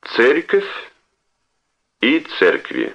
Церковь и церкви.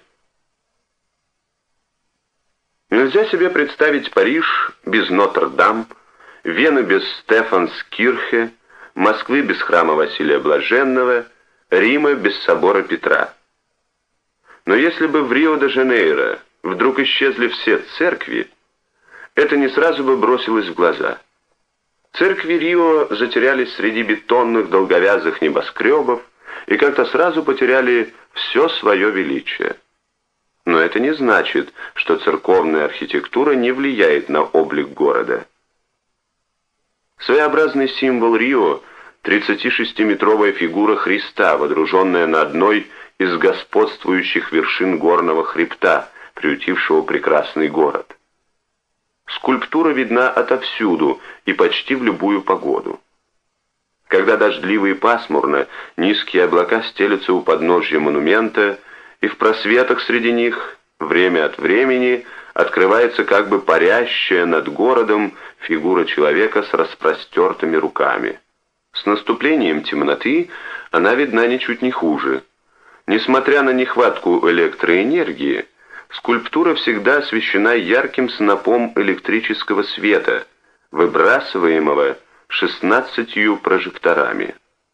Нельзя себе представить Париж без Нотр-Дам, Вену без Стефанскирхе, Москвы без храма Василия Блаженного, Рима без собора Петра. Но если бы в Рио-де-Жанейро вдруг исчезли все церкви, это не сразу бы бросилось в глаза. Церкви Рио затерялись среди бетонных долговязых небоскребов и как-то сразу потеряли все свое величие. Но это не значит, что церковная архитектура не влияет на облик города. Своеобразный символ Рио – 36-метровая фигура Христа, водруженная на одной из господствующих вершин горного хребта, приютившего прекрасный город. Скульптура видна отовсюду и почти в любую погоду. Когда дождливо и пасмурно, низкие облака стелются у подножья монумента, и в просветах среди них время от времени открывается как бы парящая над городом фигура человека с распростертыми руками. С наступлением темноты она видна ничуть не хуже. Несмотря на нехватку электроэнергии, скульптура всегда освещена ярким снопом электрического света, выбрасываемого 16 прожекторами.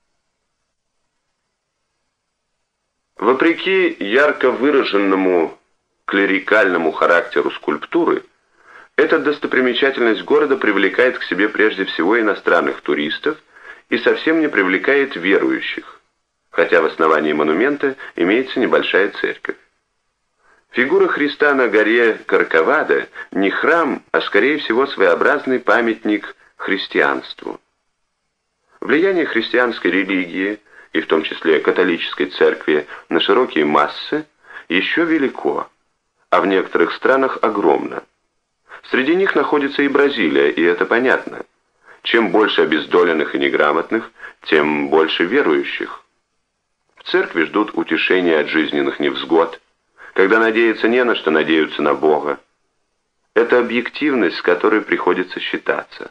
Вопреки ярко выраженному клерикальному характеру скульптуры, эта достопримечательность города привлекает к себе прежде всего иностранных туристов и совсем не привлекает верующих, хотя в основании монумента имеется небольшая церковь. Фигура Христа на горе Корковадо не храм, а скорее всего своеобразный памятник христианству. Влияние христианской религии, и в том числе католической церкви, на широкие массы еще велико, а в некоторых странах огромно. Среди них находится и Бразилия, и это понятно. Чем больше обездоленных и неграмотных, тем больше верующих. В церкви ждут утешения от жизненных невзгод. Когда надеются не на что, надеются на Бога. Это объективность, с которой приходится считаться.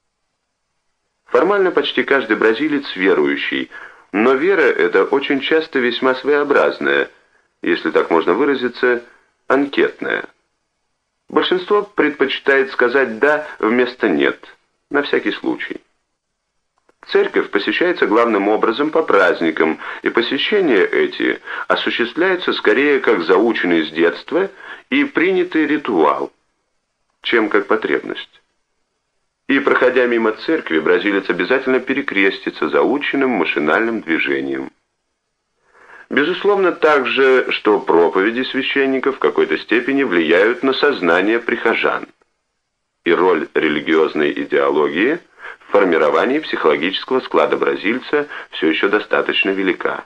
Формально почти каждый бразилец верующий, но вера эта очень часто весьма своеобразная, если так можно выразиться, анкетная. Большинство предпочитает сказать «да» вместо «нет», на всякий случай. Церковь посещается главным образом по праздникам, и посещения эти осуществляются скорее как заученный с детства и принятый ритуал, чем как потребность. И, проходя мимо церкви, бразилец обязательно перекрестится заученным машинальным движением. Безусловно, также, что проповеди священников в какой-то степени влияют на сознание прихожан. И роль религиозной идеологии в формировании психологического склада бразильца все еще достаточно велика.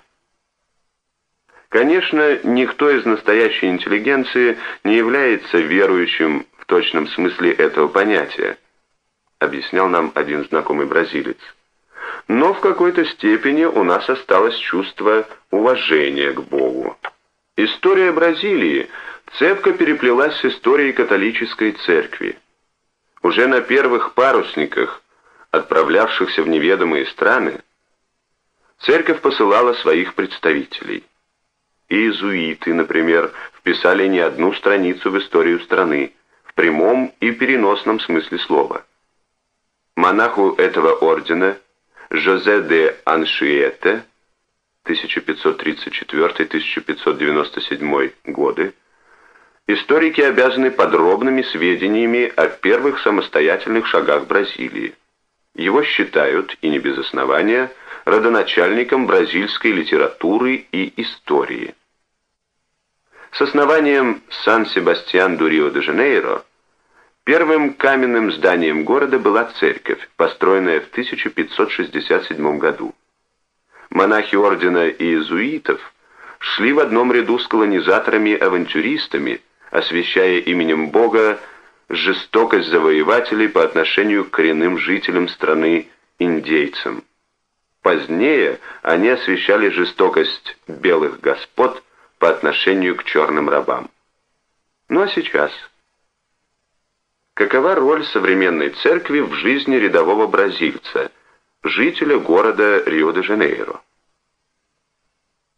Конечно, никто из настоящей интеллигенции не является верующим в точном смысле этого понятия, объяснял нам один знакомый бразилец. Но в какой-то степени у нас осталось чувство уважения к Богу. История Бразилии цепко переплелась с историей католической церкви. Уже на первых парусниках, отправлявшихся в неведомые страны, церковь посылала своих представителей. Иезуиты, например, вписали не одну страницу в историю страны, в прямом и переносном смысле слова. Монаху этого ордена Жозе де Аншиете 1534-1597 годы историки обязаны подробными сведениями о первых самостоятельных шагах Бразилии. Его считают, и не без основания, родоначальником бразильской литературы и истории. С основанием Сан-Себастьян-ду-Рио-де-Жанейро первым каменным зданием города была церковь, построенная в 1567 году. Монахи ордена иезуитов шли в одном ряду с колонизаторами-авантюристами, освящая именем Бога жестокость завоевателей по отношению к коренным жителям страны индейцам. Позднее они освящали жестокость белых господ по отношению к черным рабам. Ну а сейчас? Какова роль современной церкви в жизни рядового бразильца, жителя города Рио-де-Жанейро?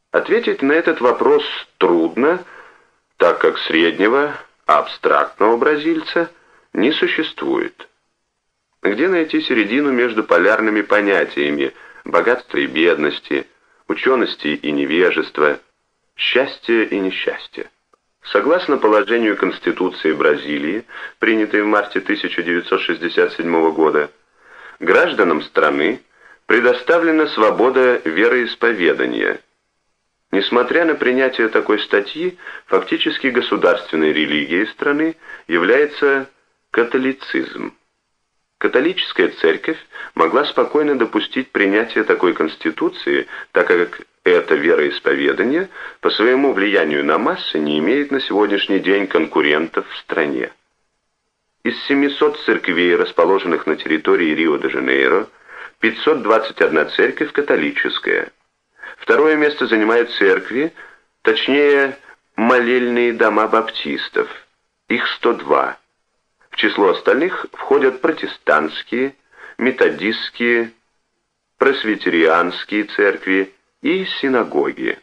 Ответить на этот вопрос трудно, так как среднего, абстрактного бразильца не существует. Где найти середину между полярными понятиями богатства и бедности, учености и невежества, счастья и несчастья? Согласно положению Конституции Бразилии, принятой в марте 1967 года, гражданам страны предоставлена свобода вероисповедания. Несмотря на принятие такой статьи, фактически государственной религией страны является католицизм. Католическая церковь могла спокойно допустить принятие такой конституции, так как это вероисповедание по своему влиянию на массы не имеет на сегодняшний день конкурентов в стране. Из 700 церквей, расположенных на территории Рио-де-Жанейро, 521 церковь католическая. Второе место занимают церкви, точнее, молельные дома баптистов. Их 102. В число остальных входят протестантские, методистские, пресвитерианские церкви и синагоги.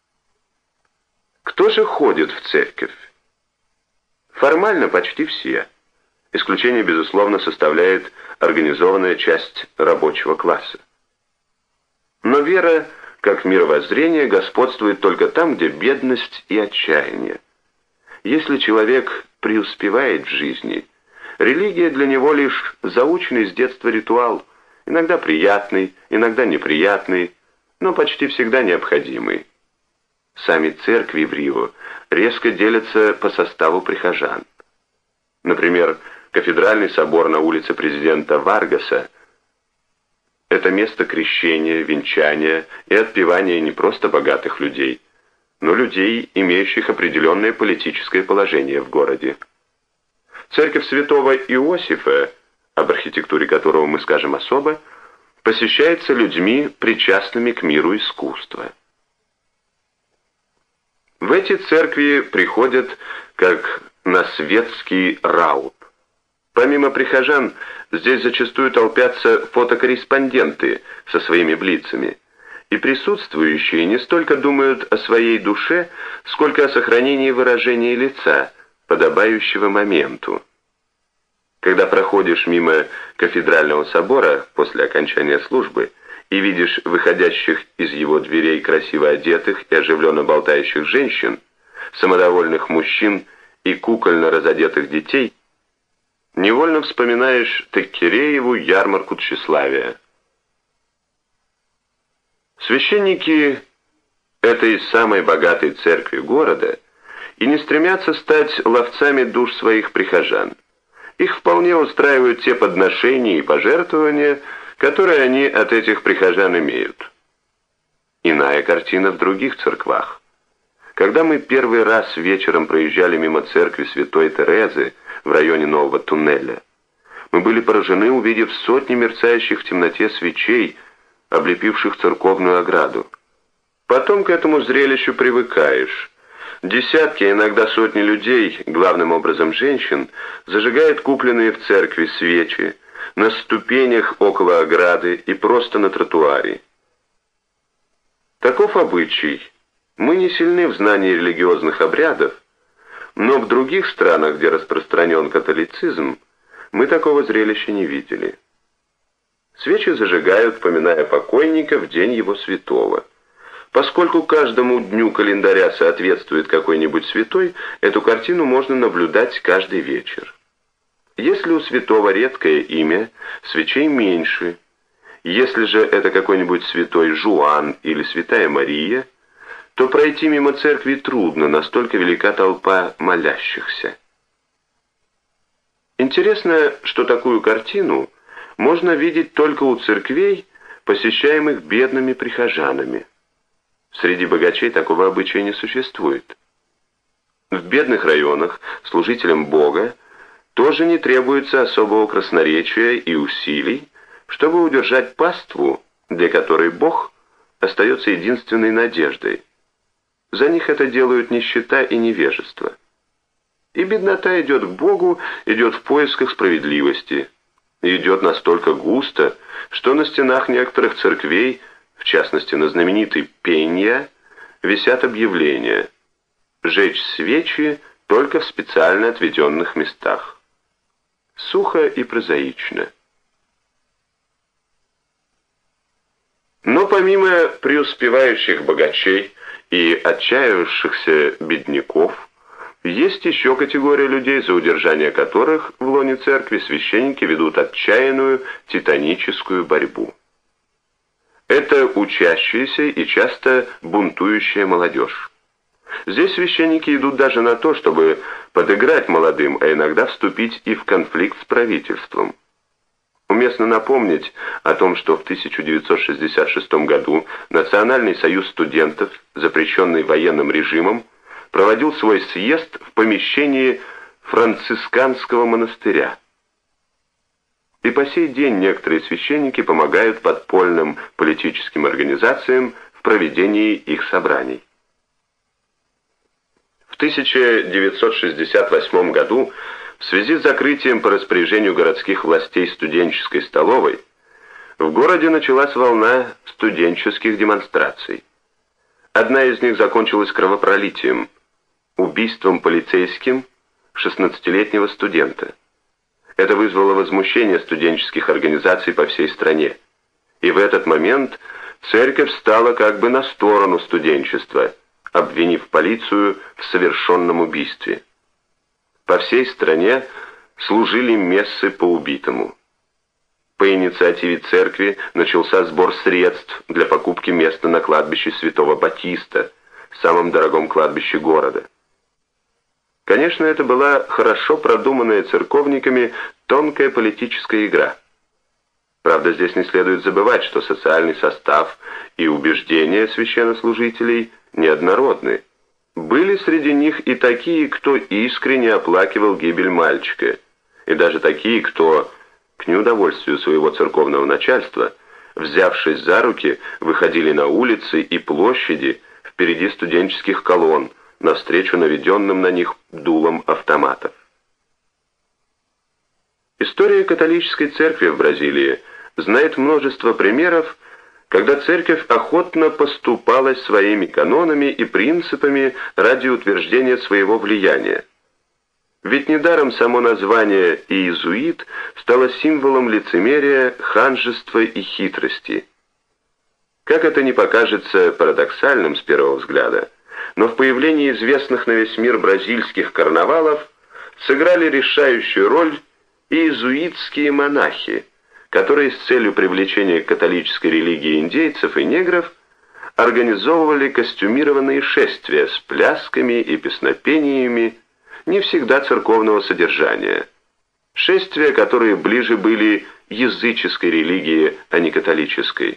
Кто же ходит в церковь? Формально почти все. Исключение, безусловно, составляет организованная часть рабочего класса. Но вера, как мировоззрение, господствует только там, где бедность и отчаяние. Если человек преуспевает в жизни, религия для него лишь заученный с детства ритуал, иногда приятный, иногда неприятный, но почти всегда необходимый. Сами церкви в Рио резко делятся по составу прихожан. Например, кафедральный собор на улице президента Варгаса – это место крещения, венчания и отпевания не просто богатых людей, но людей, имеющих определенное политическое положение в городе. Церковь святого Иосифа, об архитектуре которого мы скажем особо, посещается людьми, причастными к миру искусства. В эти церкви приходят как на светский раут. Помимо прихожан, здесь зачастую толпятся фотокорреспонденты со своими блицами, и присутствующие не столько думают о своей душе, сколько о сохранении выражения лица, подобающего моменту. Когда проходишь мимо кафедрального собора после окончания службы и видишь выходящих из его дверей красиво одетых и оживленно болтающих женщин, самодовольных мужчин и кукольно разодетых детей, невольно вспоминаешь Теккерееву ярмарку тщеславия. Священники этой самой богатой церкви города и не стремятся стать ловцами душ своих прихожан. Их вполне устраивают те подношения и пожертвования, которые они от этих прихожан имеют. Иная картина в других церквах. Когда мы первый раз вечером проезжали мимо церкви Святой Терезы в районе Нового Туннеля, мы были поражены, увидев сотни мерцающих в темноте свечей, облепивших церковную ограду. Потом к этому зрелищу привыкаешь. Десятки, иногда сотни людей, главным образом женщин, зажигают купленные в церкви свечи на ступенях около ограды и просто на тротуаре. Таков обычай. Мы не сильны в знании религиозных обрядов, но в других странах, где распространен католицизм, мы такого зрелища не видели. Свечи зажигают, поминая покойника в день его святого. Поскольку каждому дню календаря соответствует какой-нибудь святой, эту картину можно наблюдать каждый вечер. Если у святого редкое имя, свечей меньше. Если же это какой-нибудь святой Жуан или святая Мария, то пройти мимо церкви трудно, настолько велика толпа молящихся. Интересно, что такую картину можно видеть только у церквей, посещаемых бедными прихожанами. Среди богачей такого обычая не существует. В бедных районах служителям Бога тоже не требуется особого красноречия и усилий, чтобы удержать паству, для которой Бог остается единственной надеждой. За них это делают нищета и невежество. И беднота идет к Богу, идет в поисках справедливости. И идет настолько густо, что на стенах некоторых церквей, в частности на знаменитой Пенья, висят объявления: «Жечь свечи только в специально отведенных местах». Сухо и прозаично. Но помимо преуспевающих богачей и отчаявшихся бедняков, есть еще категория людей, за удержание которых в лоне церкви священники ведут отчаянную титаническую борьбу. Это учащаяся и часто бунтующая молодежь. Здесь священники идут даже на то, чтобы подыграть молодым, а иногда вступить и в конфликт с правительством. Уместно напомнить о том, что в 1966 году Национальный союз студентов, запрещенный военным режимом, проводил свой съезд в помещении францисканского монастыря. И по сей день некоторые священники помогают подпольным политическим организациям в проведении их собраний. В 1968 году в связи с закрытием по распоряжению городских властей студенческой столовой в городе началась волна студенческих демонстраций. Одна из них закончилась кровопролитием, убийством полицейским 16-летнего студента. Это вызвало возмущение студенческих организаций по всей стране. И в этот момент церковь стала как бы на сторону студенчества, обвинив полицию в совершенном убийстве. По всей стране служили мессы по убитому. По инициативе церкви начался сбор средств для покупки места на кладбище Святого Батиста, самом дорогом кладбище города. Конечно, это была хорошо продуманная церковниками тонкая политическая игра. Правда, здесь не следует забывать, что социальный состав и убеждения священнослужителей неоднородны. Были среди них и такие, кто искренне оплакивал гибель мальчика, и даже такие, кто, к неудовольствию своего церковного начальства, взявшись за руки, выходили на улицы и площади впереди студенческих колонн, навстречу наведенным на них дулом автоматов. История католической церкви в Бразилии знает множество примеров, когда церковь охотно поступалась своими канонами и принципами ради утверждения своего влияния. Ведь недаром само название «иезуит» стало символом лицемерия, ханжества и хитрости. Как это ни покажется парадоксальным с первого взгляда, но в появлении известных на весь мир бразильских карнавалов сыграли решающую роль иезуитские монахи, которые с целью привлечения к католической религии индейцев и негров организовывали костюмированные шествия с плясками и песнопениями, не всегда церковного содержания. Шествия, которые ближе были языческой религии, а не католической.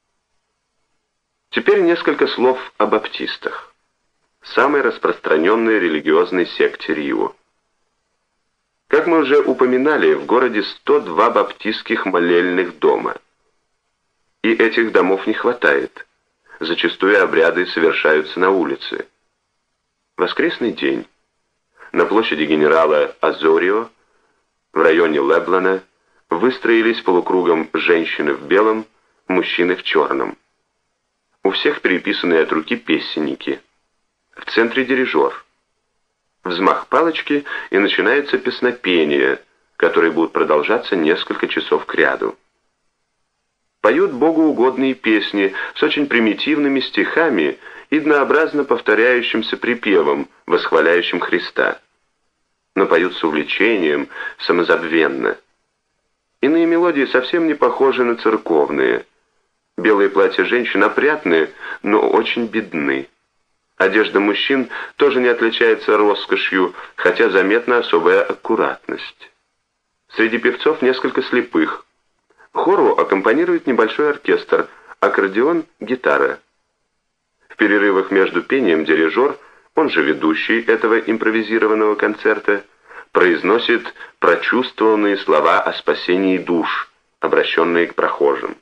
Теперь несколько слов о баптистах, самой распространенной религиозной секте Рио. Как мы уже упоминали, в городе 102 баптистских молельных дома. И этих домов не хватает. Зачастую обряды совершаются на улице. Воскресный день. На площади генерала Азорио, в районе Леблана, выстроились полукругом женщины в белом, мужчины в черном. У всех переписанные от руки песенники. В центре дирижер. Взмах палочки, и начинается песнопение, которые будут продолжаться несколько часов кряду. Поют богоугодные песни с очень примитивными стихами и однообразно повторяющимся припевом, восхваляющим Христа. Но поют с увлечением, самозабвенно. Иные мелодии совсем не похожи на церковные. Белые платья женщин опрятны, но очень бедны. Одежда мужчин тоже не отличается роскошью, хотя заметна особая аккуратность. Среди певцов несколько слепых. Хору аккомпанирует небольшой оркестр, аккордеон, гитара. В перерывах между пением дирижер, он же ведущий этого импровизированного концерта, произносит прочувствованные слова о спасении душ, обращенные к прохожим.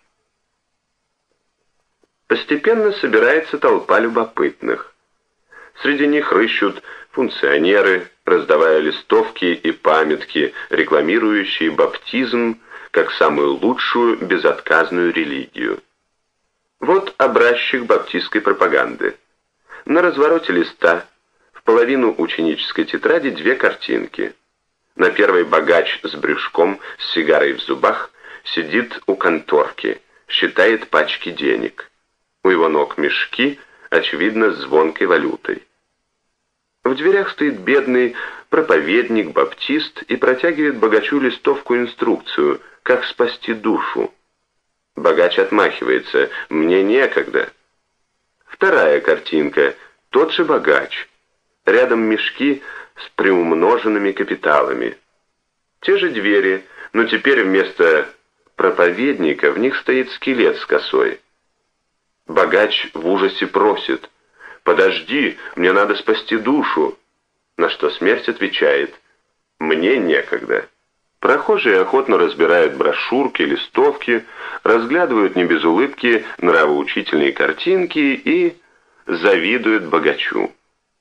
Постепенно собирается толпа любопытных. Среди них рыщут функционеры, раздавая листовки и памятки, рекламирующие баптизм как самую лучшую безотказную религию. Вот образчик баптистской пропаганды. На развороте листа в половину ученической тетради 2 картинки. На первой богач с брюшком, с сигарой в зубах, сидит у конторки, считает пачки денег. У его ног мешки, очевидно, с звонкой валютой. В дверях стоит бедный проповедник, баптист и протягивает богачу листовку-инструкцию, как спасти душу. Богач отмахивается: «Мне некогда». Вторая картинка, тот же богач. Рядом мешки с приумноженными капиталами. Те же двери, но теперь вместо проповедника в них стоит скелет с косой. Богач в ужасе просит: «Подожди, мне надо спасти душу». На что смерть отвечает: «Мне некогда». Прохожие охотно разбирают брошюрки, листовки, разглядывают не без улыбки нравоучительные картинки и завидуют богачу.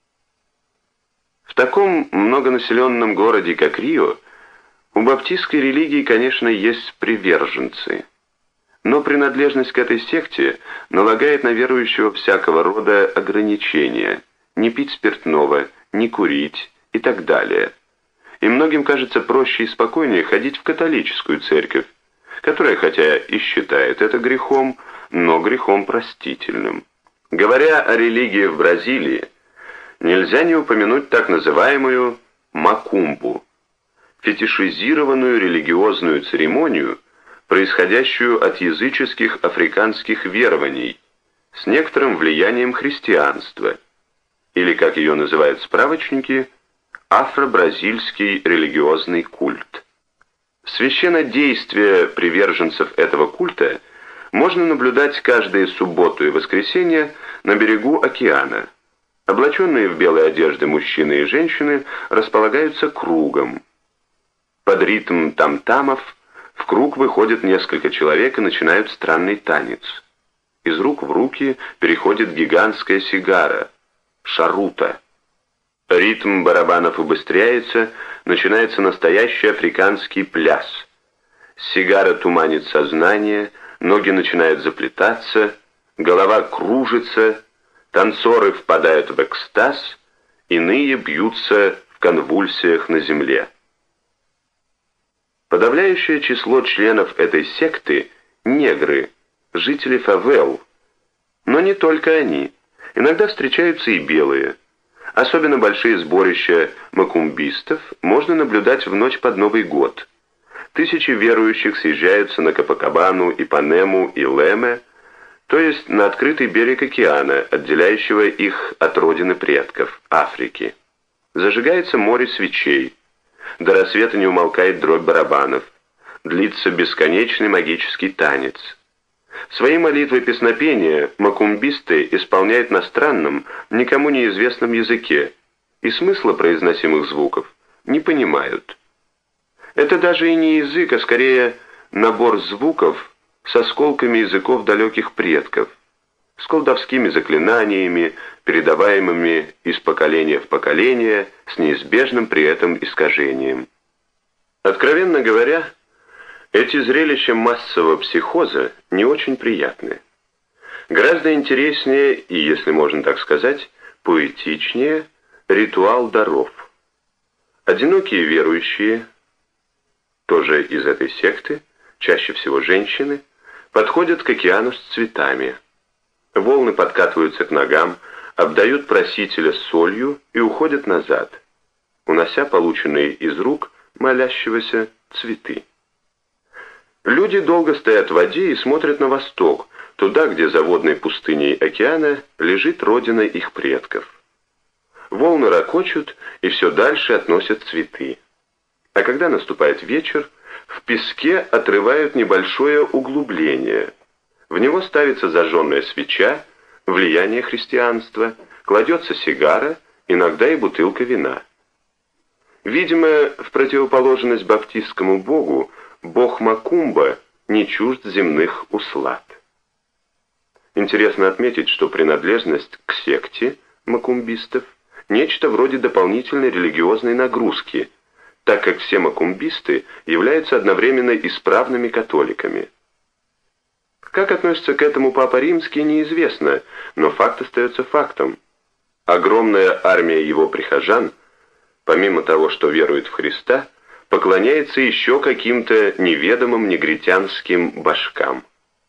В таком многонаселенном городе, как Рио, у баптистской религии, конечно, есть приверженцы. Но принадлежность к этой секте налагает на верующего всякого рода ограничения: не пить спиртного, не курить и так далее. И многим кажется проще и спокойнее ходить в католическую церковь, которая хотя и считает это грехом, но грехом простительным. Говоря о религии в Бразилии, нельзя не упомянуть так называемую макумбу, фетишизированную религиозную церемонию, происходящую от языческих африканских верований, с некоторым влиянием христианства, или, как ее называют справочники, афро-бразильский религиозный культ. Священнодействие приверженцев этого культа можно наблюдать каждые субботу и воскресенье на берегу океана. Облаченные в белые одежды мужчины и женщины располагаются кругом. Под ритм там-тамов в круг выходят несколько человек и начинают странный танец. Из рук в руки переходит гигантская сигара, шарута. Ритм барабанов убыстряется, начинается настоящий африканский пляс. Сигара туманит сознание, ноги начинают заплетаться, голова кружится, танцоры впадают в экстаз, иные бьются в конвульсиях на земле. Подавляющее число членов этой секты – негры, жители фавел. Но не только они. Иногда встречаются и белые. Особенно большие сборища макумбистов можно наблюдать в ночь под Новый год. Тысячи верующих съезжаются на Копакабану, Ипанему и Леме, то есть на открытый берег океана, отделяющего их от родины предков, Африки. Зажигается море свечей. До рассвета не умолкает дробь барабанов. Длится бесконечный магический танец. Свои молитвы и песнопения макумбисты исполняют на странном, никому неизвестном языке, и смысла произносимых звуков не понимают. Это даже и не язык, а скорее набор звуков с осколками языков далеких предков, с колдовскими заклинаниями, передаваемыми из поколения в поколение, с неизбежным при этом искажением. Откровенно говоря, эти зрелища массового психоза не очень приятны. Гораздо интереснее и, если можно так сказать, поэтичнее ритуал даров. Одинокие верующие, тоже из этой секты, чаще всего женщины, подходят к океану с цветами. Волны подкатываются к ногам, обдают просителя солью и уходят назад, унося полученные из рук молящегося цветы. Люди долго стоят в воде и смотрят на восток, туда, где за водной пустыней океана лежит родина их предков. Волны ракочут и все дальше относят цветы. А когда наступает вечер, в песке отрывают небольшое углубление. В него ставится зажженная свеча, влияние христианства, кладется сигара, иногда и бутылка вина. Видимо, в противоположность баптистскому богу, бог Макумба не чужд земных услад. Интересно отметить, что принадлежность к секте макумбистов – нечто вроде дополнительной религиозной нагрузки, так как все макумбисты являются одновременно исправными католиками. Как относится к этому Папа Римский, неизвестно, но факт остается фактом. Огромная армия его прихожан, помимо того, что верует в Христа, поклоняется еще каким-то неведомым негритянским башкам.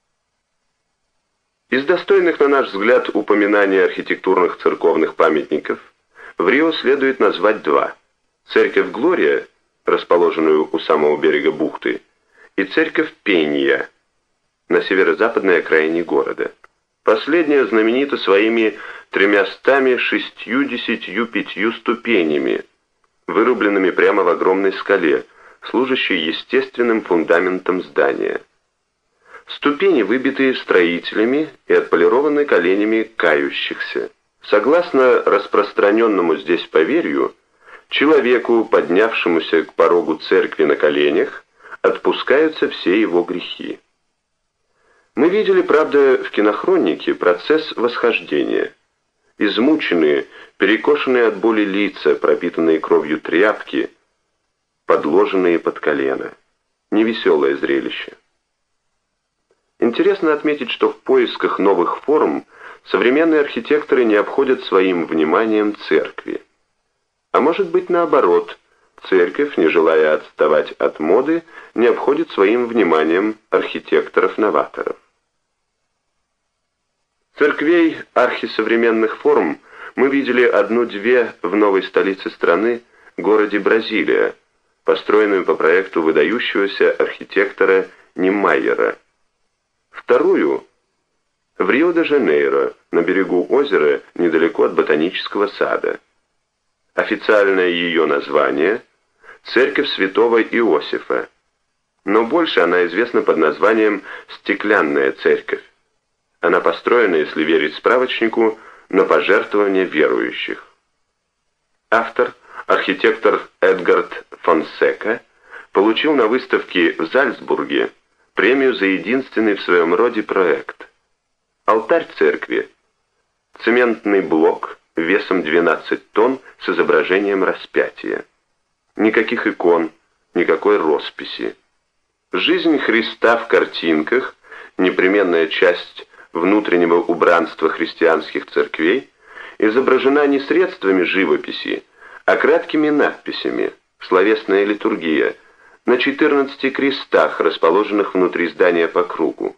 Из достойных, на наш взгляд, упоминания архитектурных церковных памятников в Рио следует назвать два. Церковь Глория, расположенную у самого берега бухты, и церковь Пенья на северо-западной окраине города. Последняя знаменита своими 365 ступенями, вырубленными прямо в огромной скале, служащей естественным фундаментом здания. Ступени выбиты строителями и отполированы коленями кающихся. Согласно распространенному здесь поверью, человеку, поднявшемуся к порогу церкви на коленях, отпускаются все его грехи. Мы видели, правда, в кинохронике процесс восхождения. Измученные, перекошенные от боли лица, пропитанные кровью тряпки, подложенные под колено. Невеселое зрелище. Интересно отметить, что в поисках новых форм современные архитекторы не обходят своим вниманием церкви. А может быть наоборот, церковь, не желая отставать от моды, не обходит своим вниманием архитекторов-новаторов. Церквей архисовременных форм мы видели одну-две в новой столице страны, городе Бразилия, построенную по проекту выдающегося архитектора Немайера. Вторую в Рио-де-Жанейро, на берегу озера, недалеко от Ботанического сада. Официальное ее название – Церковь Святого Иосифа, но больше она известна под названием «Стеклянная церковь». Она построена, если верить справочнику, на пожертвования верующих. Автор, архитектор Эдгард Фонсека, получил на выставке в Зальцбурге премию за единственный в своем роде проект. Алтарь церкви – цементный блок весом 12 тонн с изображением распятия. Никаких икон, никакой росписи. Жизнь Христа в картинках, непременная часть внутреннего убранства христианских церквей, изображена не средствами живописи, а краткими надписями, словесная литургия, на 14 крестах, расположенных внутри здания по кругу.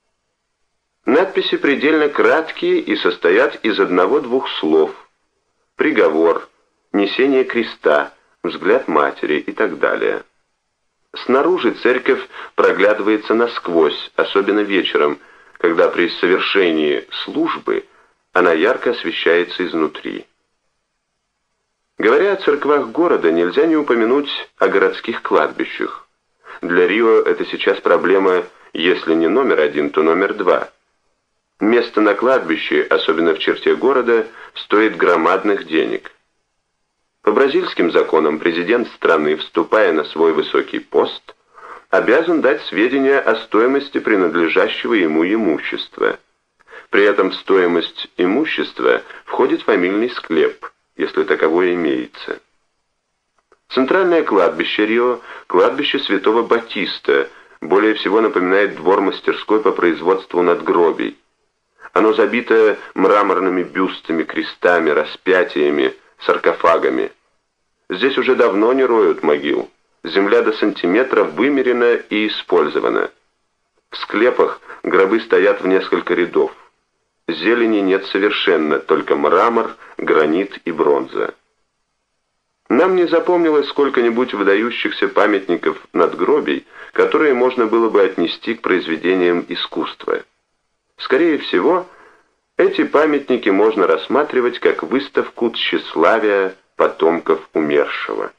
Надписи предельно краткие и состоят из одного-двух слов: приговор, несение креста, взгляд матери и так далее. Снаружи церковь проглядывается насквозь, особенно вечером, когда при совершении службы она ярко освещается изнутри. Говоря о церквах города, нельзя не упомянуть о городских кладбищах. Для Рио это сейчас проблема, если не номер один, то номер два. Место на кладбище, особенно в черте города, стоит громадных денег. По бразильским законам президент страны, вступая на свой высокий пост, обязан дать сведения о стоимости принадлежащего ему имущества. При этом в стоимость имущества входит фамильный склеп, если таковое имеется. Центральное кладбище Рио, кладбище Святого Батиста, более всего напоминает двор-мастерской по производству надгробий. Оно забито мраморными бюстами, крестами, распятиями, саркофагами. Здесь уже давно не роют могил. Земля до сантиметра вымерена и использована. В склепах гробы стоят в несколько рядов. Зелени нет совершенно, только мрамор, гранит и бронза. Нам не запомнилось сколько-нибудь выдающихся памятников надгробий, которые можно было бы отнести к произведениям искусства. Скорее всего, эти памятники можно рассматривать как выставку тщеславия потомков умершего.